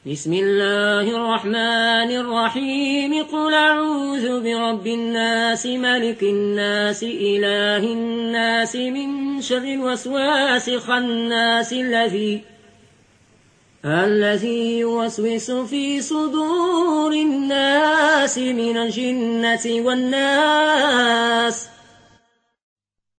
بسم الله الرحمن الرحيم قل أعوذ برب الناس ملك الناس إله الناس من شر الوسواس الخناس الذي يوسوس في صدور الناس من الجنة والناس